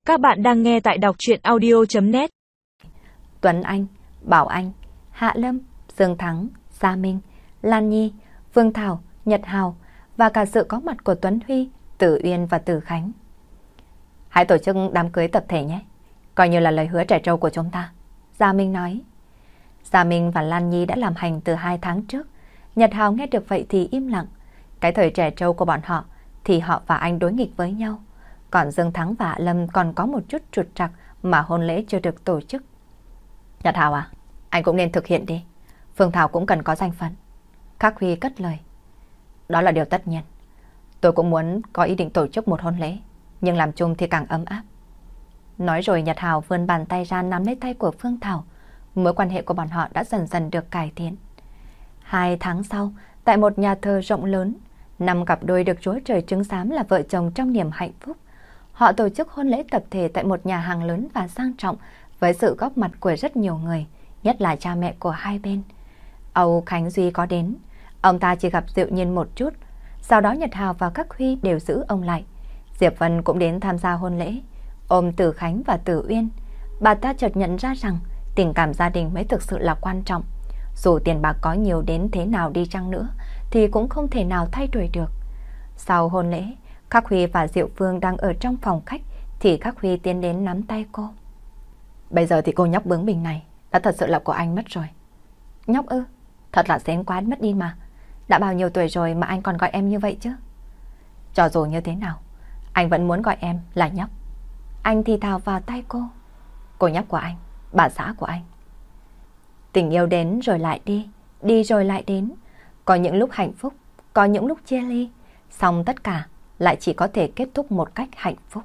Các bạn đang nghe tại đọc truyện audio.net. Tuấn Anh, Bảo Anh, Hạ Lâm, Dương Thắng, Gia Minh, Lan Nhi, Phương Thảo, Nhật Hào và cả sự có mặt của Tuấn Huy, Tử Uyên và Tử Khánh. Hãy tổ chức đám cưới tập thể nhé, coi như là lời hứa trẻ trâu của chúng ta. Gia Minh nói. Gia Minh và Lan Nhi đã làm hành từ 2 tháng trước. Nhật Hào nghe được vậy thì im lặng. Cái thời trẻ trâu của bọn họ thì họ và anh đối nghịch với nhau. Còn Dương Thắng và Hạ Lâm còn có một chút trục trặc mà hôn lễ chưa được tổ chức. Nhật Hào à, anh cũng nên thực hiện đi. Phương Thảo cũng cần có danh phận. Khắc Huy cất lời. Đó là điều tất nhiên. Tôi cũng muốn có ý định tổ chức một hôn lễ, nhưng làm chung thì càng ấm áp. Nói rồi Nhật Hào vươn bàn tay ra nắm lấy tay của Phương Thảo. Mối quan hệ của bọn họ đã dần dần được cải thiện. 2 tháng sau, tại một nhà thờ rộng lớn, 5 cặp đôi được Chúa Trời chứng giám là vợ chồng trong niềm hạnh phúc. Họ tổ chức hôn lễ tập thể tại một nhà hàng lớn và sang trọng với sự góp mặt của rất nhiều người, nhất là cha mẹ của hai bên. Âu Khánh Duy có đến, ông ta chỉ gặp Diệu Nhiên một chút, sau đó Nhật Hào và các Huy đều giữ ông lại. Diệp Vân cũng đến tham gia hôn lễ, ôm Tử Khánh và Tử Uyên. Bà ta chợt nhận ra rằng tình cảm gia đình mới thực sự là quan trọng. Dù tiền bạc có nhiều đến thế nào đi chăng nữa thì cũng không thể nào thay đổi được. Sau hôn lễ, Khắc Huy và Diệu Phương đang ở trong phòng khách thì Khắc Huy tiến đến nắm tay cô. Bây giờ thì cô nhóc bướng bỉnh này đã thật sự là của anh mất rồi. Nhóc ư? Thật là xén quá mất đi mà. Đã bao nhiêu tuổi rồi mà anh còn gọi em như vậy chứ? Cho dù như thế nào, anh vẫn muốn gọi em là nhóc. Anh thì thào vào tay cô. Cô nhóc của anh, bà xã của anh. Tình yêu đến rồi lại đi, đi rồi lại đến. Có những lúc hạnh phúc, có những lúc chia ly, xong tất cả lại chỉ có thể kết thúc một cách hạnh phúc.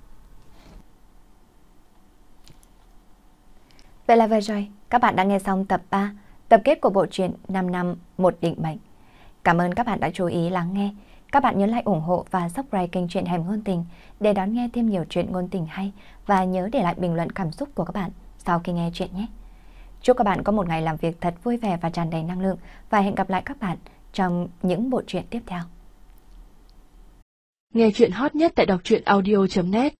Vậy là vừa rồi, các bạn đã nghe xong tập 3, tập kết của bộ truyện 5 năm một định mệnh. Cảm ơn các bạn đã chú ý lắng nghe. Các bạn nhớ like, ủng hộ và subscribe kênh Truyện Hẻm Ngôn Tình để đón nghe thêm nhiều truyện ngôn tình hay, và nhớ để lại bình luận cảm xúc của các bạn sau khi nghe truyện nhé. Chúc các bạn có một ngày làm việc thật vui vẻ và tràn đầy năng lượng, và hẹn gặp lại các bạn trong những bộ truyện tiếp theo. Nghe truyện hot nhất tại đọc truyện audio.net